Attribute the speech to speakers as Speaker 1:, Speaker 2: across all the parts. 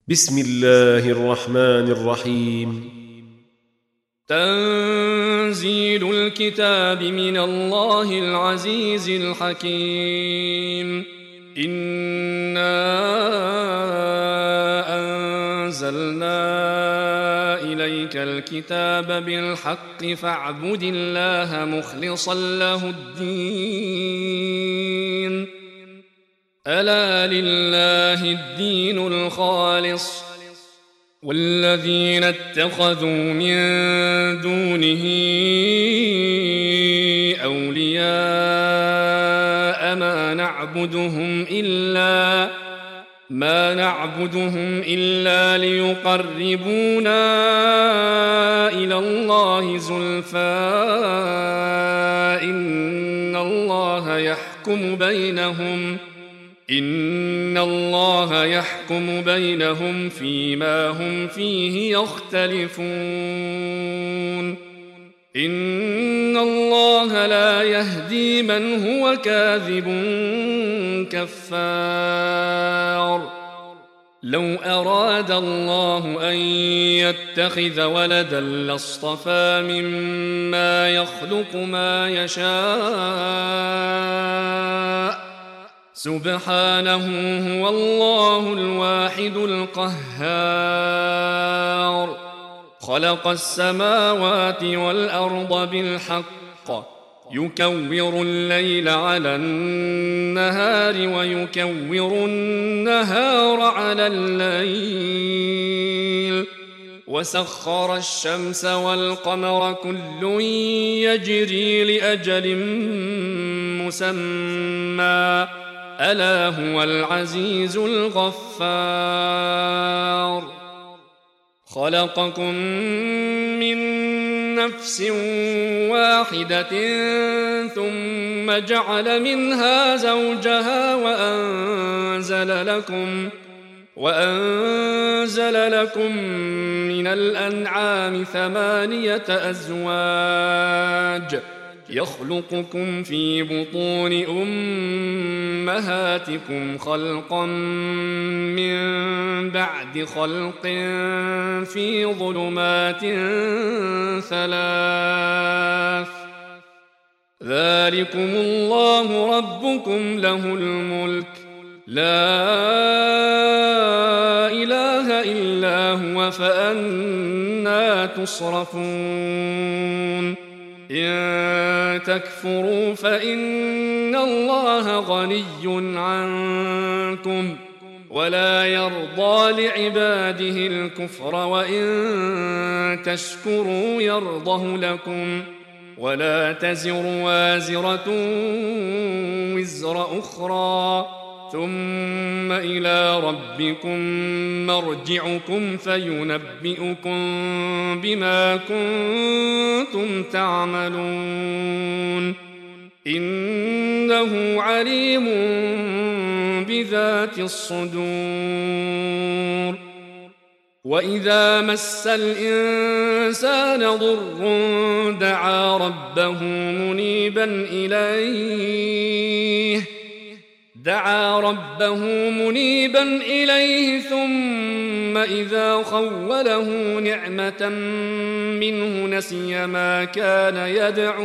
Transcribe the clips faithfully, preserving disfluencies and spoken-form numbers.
Speaker 1: بسم الله الرحمن الرحيم.
Speaker 2: تنزيل الكتاب من الله العزيز الحكيم. إنا أنزلنا إليك الكتاب بالحق فاعبد الله مخلصا له الدين. ألا لله الدين الخالص والذين اتخذوا من دونه أولياء ما نعبدهم إلا ما نعبدهم إلا ليقربونا إلى الله زلفى إن الله يحكم بينهم إن الله يحكم بينهم فيما هم فيه يختلفون. إن الله لا يهدي من هو كاذب كفار. لو أراد الله أن يتخذ ولدا لاصطفى مما يخلق ما يشاء سبحانه هو الله الواحد القهار. خلق السماوات والأرض بالحق يكور الليل على النهار ويكور النهار على الليل وسخر الشمس والقمر كل يجري لأجل مسمى ألا هو العزيز الغفار. خلقكم من نفس واحدة ثم جعل منها زوجها وأنزل لكم وأنزل لكم من الأنعام ثمانية أزواج يخلقكم في بطون أمهاتكم خلقا من بعد خلق في ظلمات ثلاث ذلكم الله ربكم له الملك لا إله إلا هو فأنى تصرفون. إن تكفروا فإن الله غني عنكم ولا يرضى لعباده الكفر وإن تشكروا يرضه لكم ولا تزر وازرة وزر أخرى ثم إلى ربكم مرجعكم فينبئكم بما كنتم تعملون. إنه عليم بذات الصدور. وإذا مس الإنسان ضر دعا ربه منيبا إليه دعا ربه منيبا إليه ثم إذا خوله نعمة منه نسي ما كان يدعو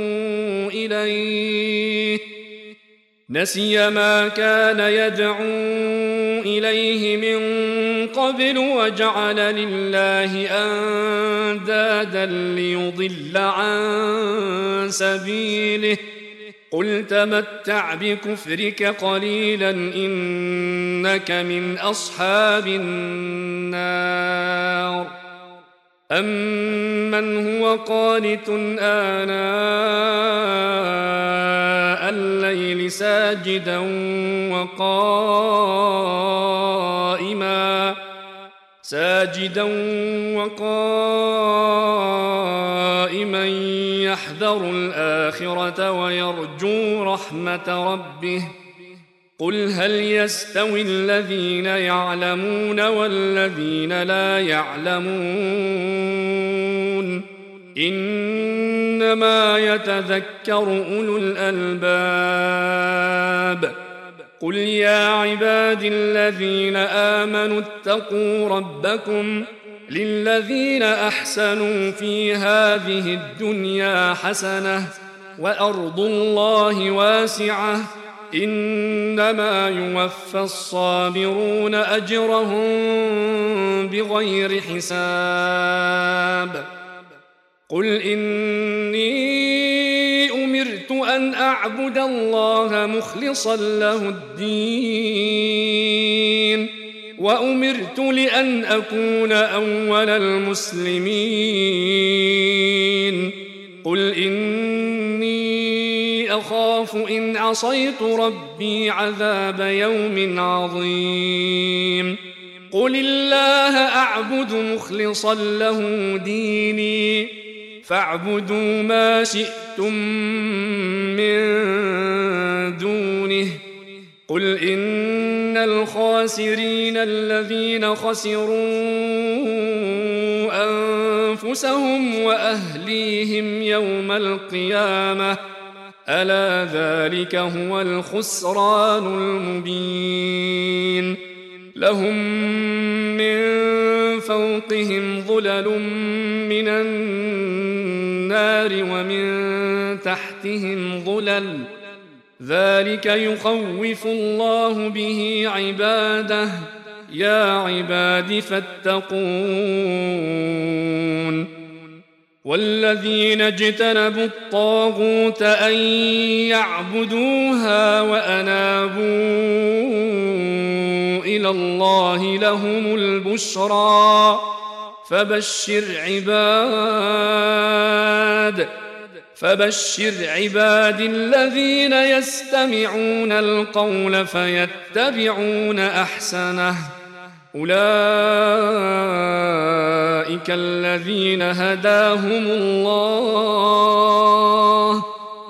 Speaker 2: إليه نسي ما كان يدعو إليه من قبل وجعل لله أندادا ليضل عن سبيله قل تمتع بكفرك قليلا إنك من أصحاب النار. أمن هو قانت آناء الليل ساجدا وقائما ساجدا وقائما يحذر الآخرة ويرجو رحمة ربه قل هل يستوي الذين يعلمون والذين لا يعلمون إنما يتذكر أولو الألباب قل يا عبادي الذين آمنوا اتقوا ربكم للذين أحسنوا في هذه الدنيا حسنة وأرض الله واسعة إنما يوفى الصابرون أجرهم بغير حساب قل إني أمرت أن أعبد الله مخلصا له الدين وأمرت لأن أكون أول المسلمين قل إني أخاف إن عصيت ربي عذاب يوم عظيم قل الله أعبد مخلصا له ديني فاعبدوا ما شئتم من دونه قل إن الخاسرين الذين خسروا أنفسهم وأهليهم يوم القيامة ألا ذلك هو الخسران المبين لهم من فوقهم ظلل من النار ومن تحتهم ظلل ذلك يخوف الله به عباده يا عباد فاتقون والذين اجتنبوا الطاغوت أن يعبدوها وأنابوا إلى الله لهم البشرى فبشر عباد فبشر عباد الذين يستمعون القول فيتبعون أحسنه أولئك الذين هداهم الله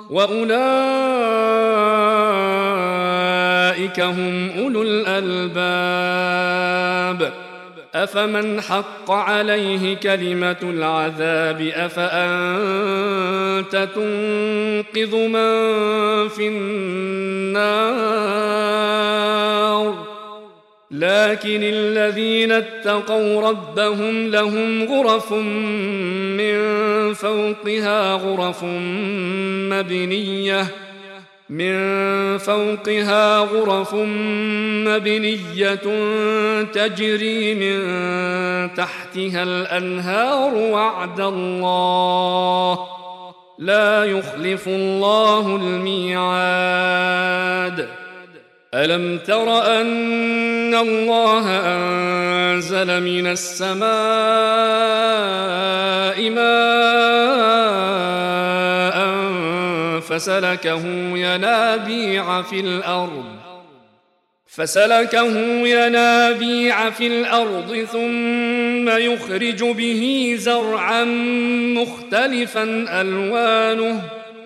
Speaker 2: وأولئك هم أولو الألباب أفمن حق عليه كلمة العذاب أفأنت تنقذ من في النار لكن الذين اتقوا ربهم لهم غرف من فوقها غرف مبنية من فوقها غرف مبنية تجري من تحتها الأنهار وعد الله لا يخلف الله الميعاد ألم تر أن الله أنزل من السماء ماء فسلكه ينابيع في الأرض فسلكه ينابيع في الأرض ثم يخرج به زرعا مختلفا ألوانه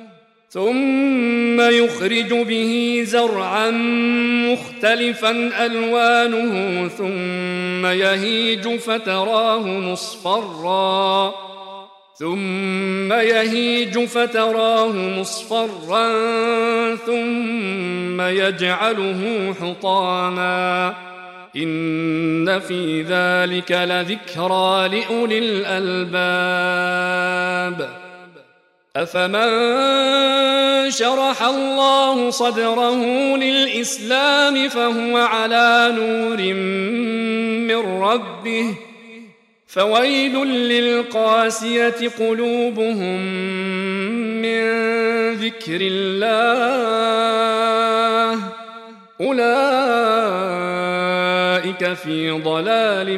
Speaker 2: ثم يخرج به زرعا مختلفا ألوانه ثم يهيج فتراه مصفرا ثم يهيج فتراه مصفرا ثم يجعله حطاما إن في ذلك لذكرى لأولي الألباب أفمن شرح الله صدره للإسلام فهو على نور من ربه فويل للقاسية قلوبهم من ذكر الله أولئك في ضلال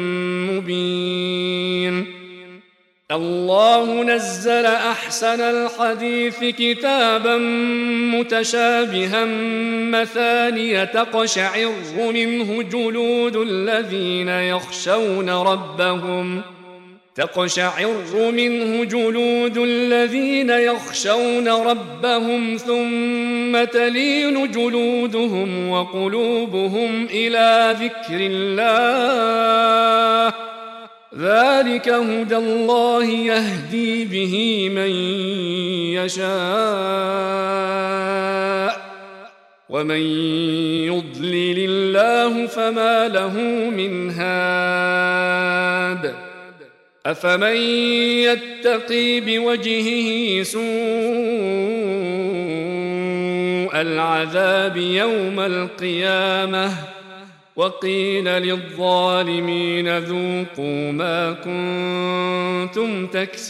Speaker 2: مبين الله نزل أحسن الحديث كتابا متشابها مثانية تقشعر منه جلود الذين يخشون ربهم تقشعر منه جلود الذين يخشون ربهم ثم تلين جلودهم وقلوبهم إلى ذكر الله ذلك هدى الله يهدي به من يشاء ومن يضلل الله فما له من هاد أفمن يتقي بوجهه سوء العذاب يوم القيامة وقيل للظالمين ذوقوا ما كنتم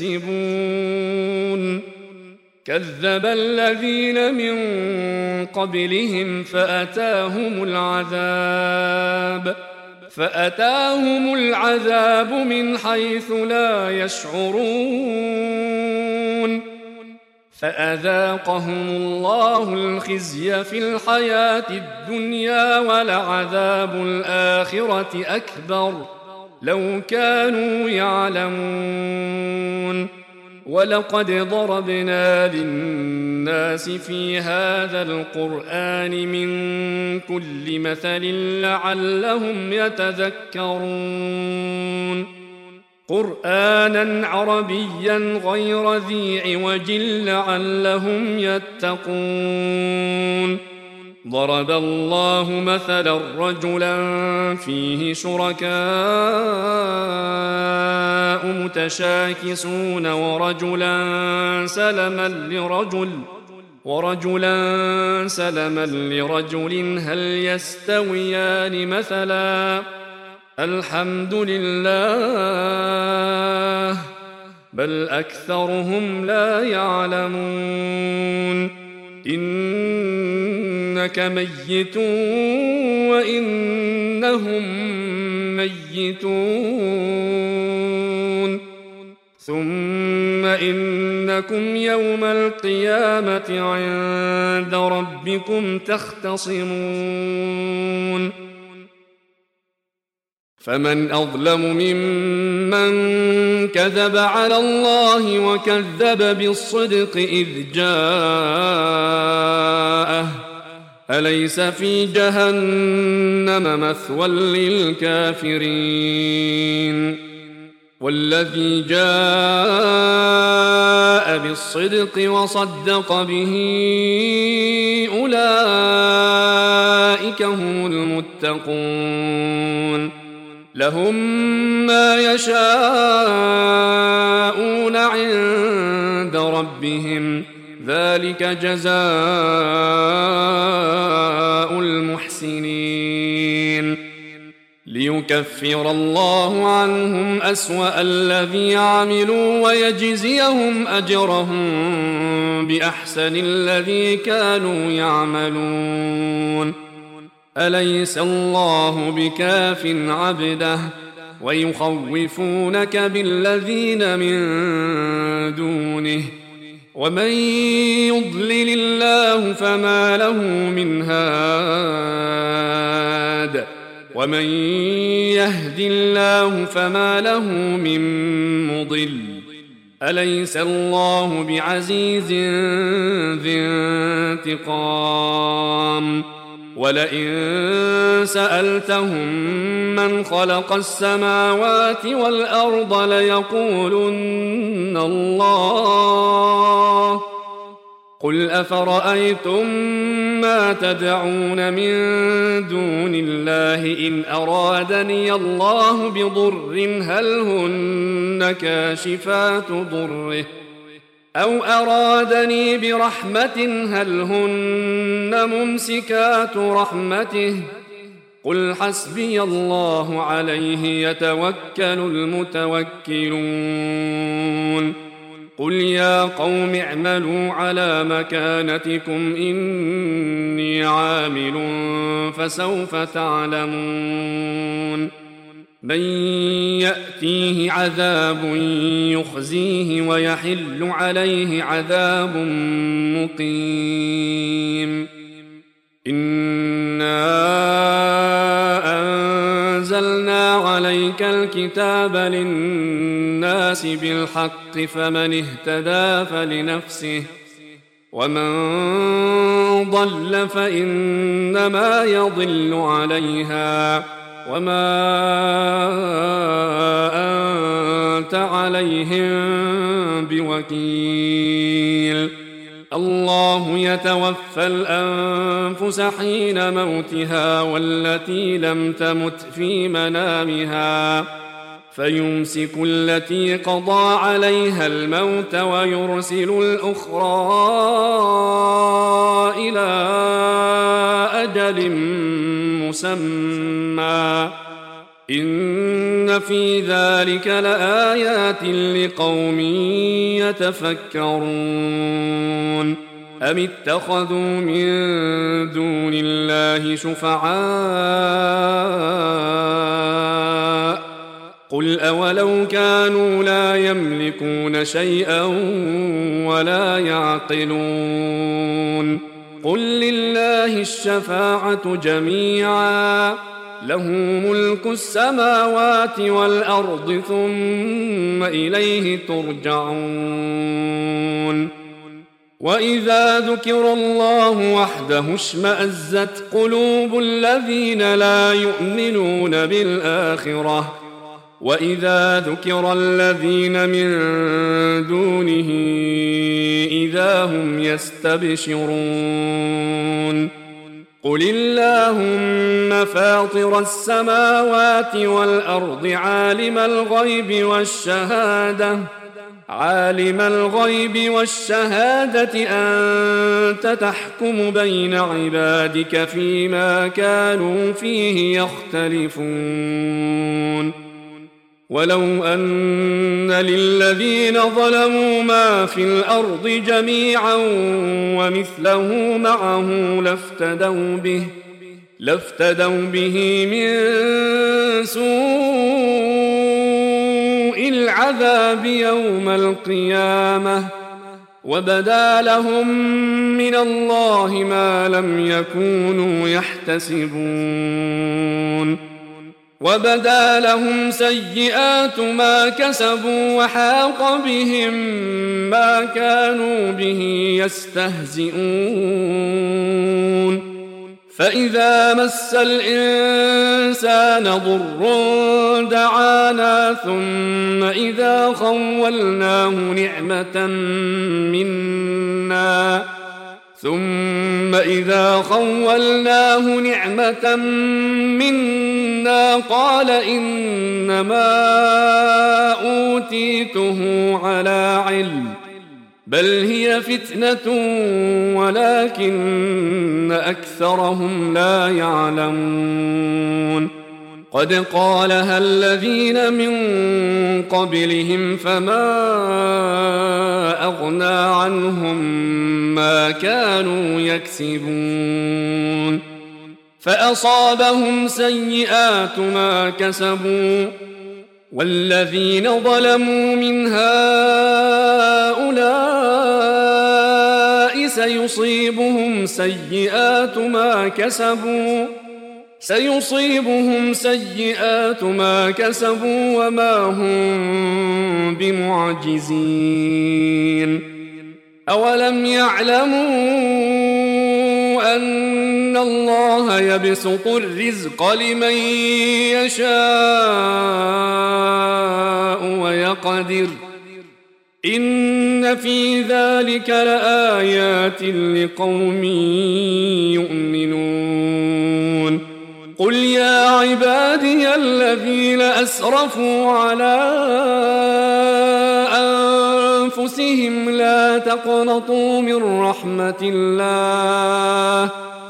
Speaker 2: تكسبون كذب الذين من قبلهم فأتاهم العذاب فأتاهم العذاب من حيث لا يشعرون فأذاقهم الله الخزي في الحياة الدنيا ولعذاب الآخرة أكبر لو كانوا يعلمون ولقد ضربنا للناس في هذا القرآن من كل مثل لعلهم يتذكرون قرآنا عربيا غير ذي عوج لعلهم يتقون ضرب الله مثلا رجلا فيه شركاء متشاكسون ورجلا سلما لرجل ورجلا سلما لرجل هل يستويان مثلا الحمد لله بل أكثرهم لا يعلمون إنك ميت وإنهم ميتون ثم إنكم يوم القيامة عند ربكم تختصمون فمن أظلم ممن كذب على الله وكذب بالصدق إذ جاءه أليس في جهنم مثوى للكافرين والذي جاء بالصدق وصدق به أولئك هم المتقون لهم ما يشاءون عند ربهم ذلك جزاء المحسنين ليكفر الله عنهم أسوأ الذي عملوا ويجزيهم أجرهم بأحسن الذي كانوا يعملون أليس الله بكاف عبده ويخوفونك بالذين من دونه ومن يضلل الله فما له من هاد ومن يهد الله فما له من مضل أليس الله بعزيز ذي انتقام ولئن سألتهم من خلق السماوات والأرض ليقولن الله قل أفرأيتم ما تدعون من دون الله إن أرادني الله بضر هل هن كاشفات ضره أو أرادني برحمة هل هن ممسكات رحمته قل حسبي الله عليه يتوكل المتوكلون قل يا قوم اعملوا على مكانتكم إني عامل فسوف تعلمون من يأتيه عذاب يخزيه ويحل عليه عذاب مقيم إنا أنزلنا عليك الكتاب للناس بالحق فمن اهتدى فلنفسه ومن ضل فإنما يضل عليها وما أنت عليهم بوكيل الله يتوفى الأنفس حين موتها والتي لم تمت في منامها فيمسك التي قضى عليها الموت ويرسل الأخرى إلى أجل مسمى إن في ذلك لآيات لقوم يتفكرون أم اتخذوا من دون الله شفعاء قل أولو كانوا لا يملكون شيئا ولا يعقلون قل لله الشفاعة جميعا له ملك السماوات والأرض ثم إليه ترجعون وإذا ذكر الله وحده اشمأزت قلوب الذين لا يؤمنون بالآخرة وإذا ذكر الذين من دونه إذا هم يستبشرون قل اللهم فاطر السماوات والأرض عالم الغيب والشهادة عالم الغيب والشهادة أنت تحكم بين عبادك فيما كانوا فيه يختلفون ولو أن للذين ظلموا ما في الأرض جميعا ومثله معه لافتدوا به لافتدوا به من سوء العذاب يوم القيامة وبدا لهم من الله ما لم يكونوا يحتسبون وبدا لهم سيئات ما كسبوا وحاق بهم ما كانوا به يستهزئون فإذا مس الإنسان ضر دعانا ثم إذا خولناه نعمة منا ثم إذا خولناه نعمة منا قال إنما أوتيته على علم بل هي فتنة ولكن أكثرهم لا يعلمون قد قالها الذين من قبلهم فما أغنى عنهم ما كانوا يكسبون فأصابهم سيئات ما كسبوا والذين ظلموا من هؤلاء سيصيبهم سيئات ما كسبوا سيصيبهم سيئات ما كسبوا وما هم بمعجزين أولم يعلموا أن الله يبسط الرزق لمن يشاء ويقدر إن في ذلك لآيات لقوم يؤمنون قل يا عبادي الذين أسرفوا على أنفسهم لا تقنطوا من رحمة الله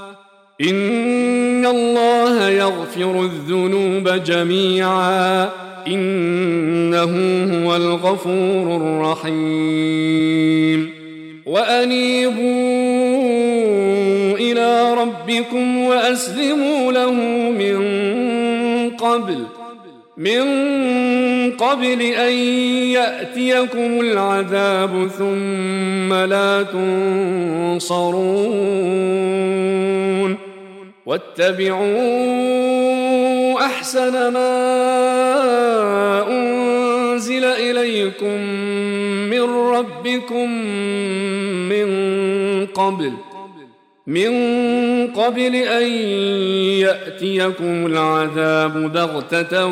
Speaker 2: إن الله يغفر الذنوب جميعا إنه هو الغفور الرحيم وأنيبوا إلى ربكم وأسلموا له من قبل من قبل أن يأتيكم العذاب ثم لا تنصرون واتبعوا أحسن ما أنزل إليكم من ربكم من قبل من قبل أن يأتيكم العذاب بغتة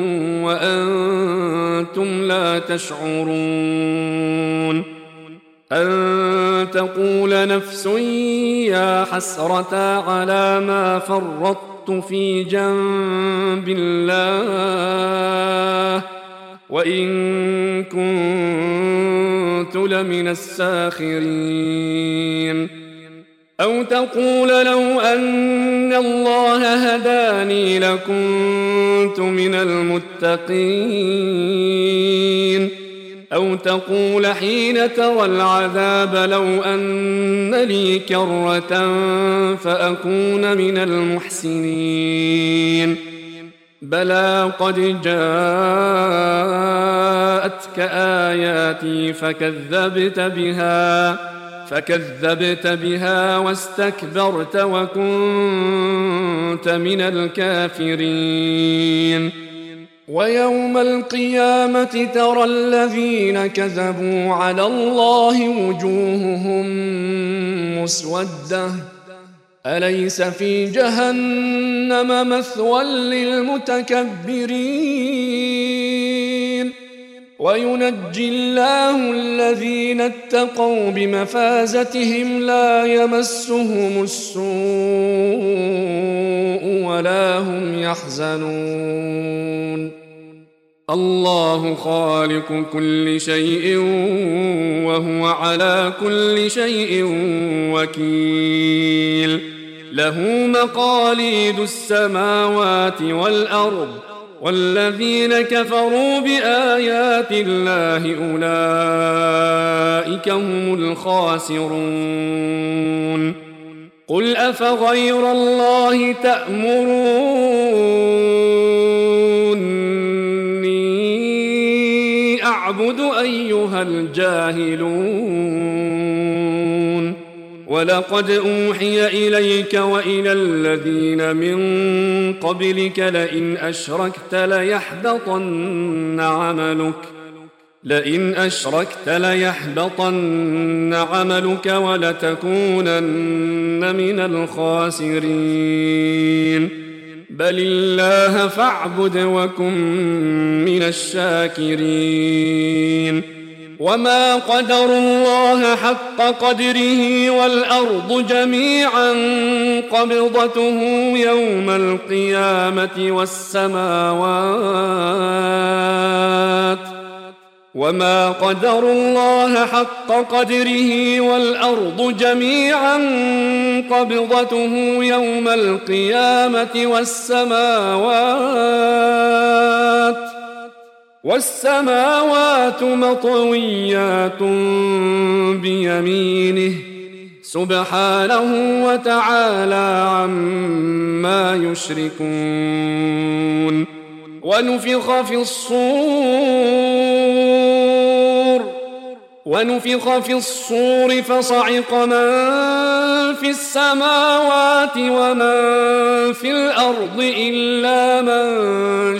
Speaker 2: وأنتم لا تشعرون أن تقول نفس يا حسرة على ما فرطت في جنب الله وإن كنت لمن الساخرين. أو تقول لو أن الله هداني لكنت من المتقين. أو تقول حين ترى العذاب لو أن لي كرة فأكون من المحسنين. بلى قد جاءتك آياتي فكذبت بها فكذبت بها واستكبرت وكنت من الكافرين. ويوم القيامة ترى الذين كذبوا على الله وجوههم مسودة أليس في جهنم مثوى للمتكبرين. وينجي الله الذين اتقوا بمفازتهم لا يمسهم السوء ولا هم يحزنون. الله خالق كل شيء وهو على كل شيء وكيل. له مقاليد السماوات والأرض والذين كفروا بآيات الله أولئك هم الخاسرون. قل أفغير الله تأمروني أعبد أيها الجاهلون. ولقد أوحي إليك وإلى الذين من قبلك لئن أشركت ليحبطن عملك لئن أشركت ليحبطن عملك ولتكونن من الخاسرين. بل الله فاعبد وكن من الشاكرين. وما قدروا الله حق قدره والأرض جميعا قبضته يوم القيامة والسماوات وما قدروا الله حق قدره والأرض جميعا قبضته يوم القيامة والسماوات والسماوات مطويات بيمينه سبحانه وتعالى عما يشركون. ونفخ في الصور ونفخ في الصور فصعق من في السماوات ومن في الأرض إلا من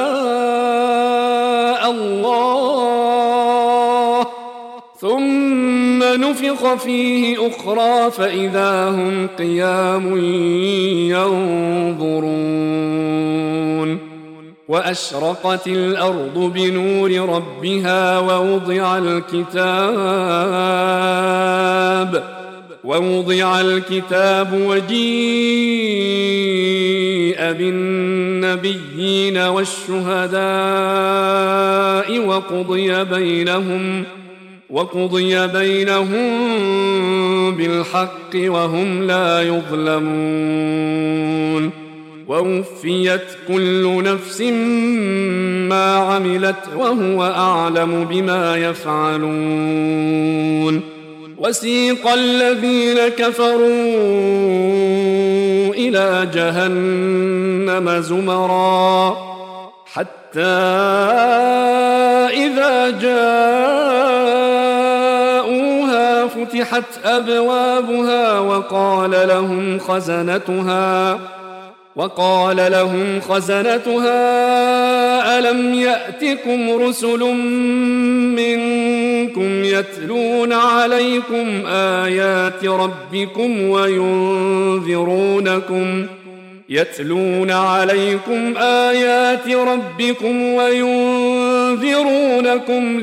Speaker 2: شاء الله ثم نفخ فيه أخرى فإذا هم قيام ينظرون. وأشرقت الأرض بنور ربها ووضع الكتاب ووضع الكتاب وجيء بالنبيين والشهداء وقضي بينهم وقضي بينهم بالحق وهم لا يظلمون. ووفيت كل نفس ما عملت وهو أعلم بما يفعلون. وسيق الذين كفروا إلى جهنم زمرا حتى إذا جاءوها فتحت أبوابها وقال لهم خزنتها وقال لهم خزنتها ألم يأتكم رسل منكم يتلون عليكم آيات ربكم وينذرونكم يتلون عليكم آيات ربكم وينذرونكم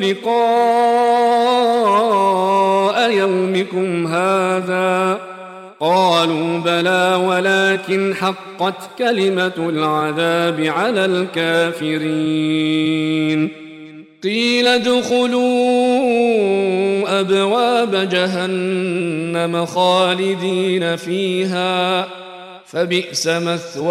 Speaker 2: لقاء يومكم هذا. قالوا بلى ولكن حقت كلمة العذاب على الكافرين. قيل ادخلوا أبواب جهنم خالدين فيها فبئس مثوى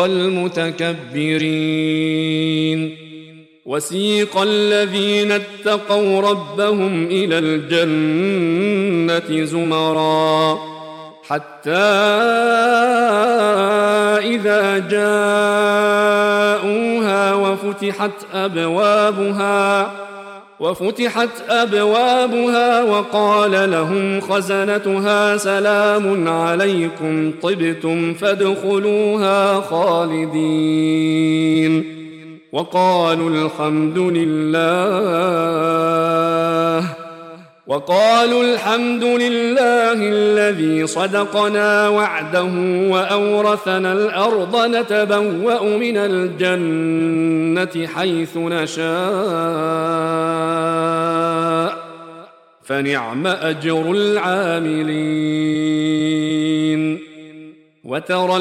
Speaker 2: المتكبرين. وسيق الذين اتقوا ربهم إلى الجنة زمرا حتى إذا جاءوها وفتحت أبوابها وفتحت أبوابها وقال لهم خزنتها سلام عليكم طبتم فادخلوها خالدين. وقالوا الحمد لله وقالوا الحمد لله الذي صدقنا وعده وأورثنا الأرض نتبوأ من الجنة حيث نشاء فنعم أجر العاملين. وترى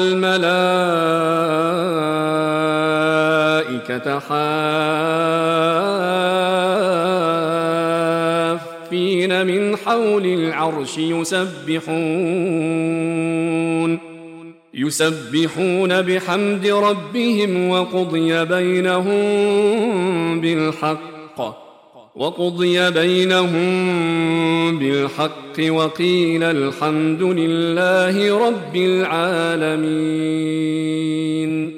Speaker 2: الملائكة حافين من حول العرش يسبحون يسبحون بحمد ربهم وقضي بينهم بالحق وقضي بينهم بالحق وقيل الحمد لله رب العالمين.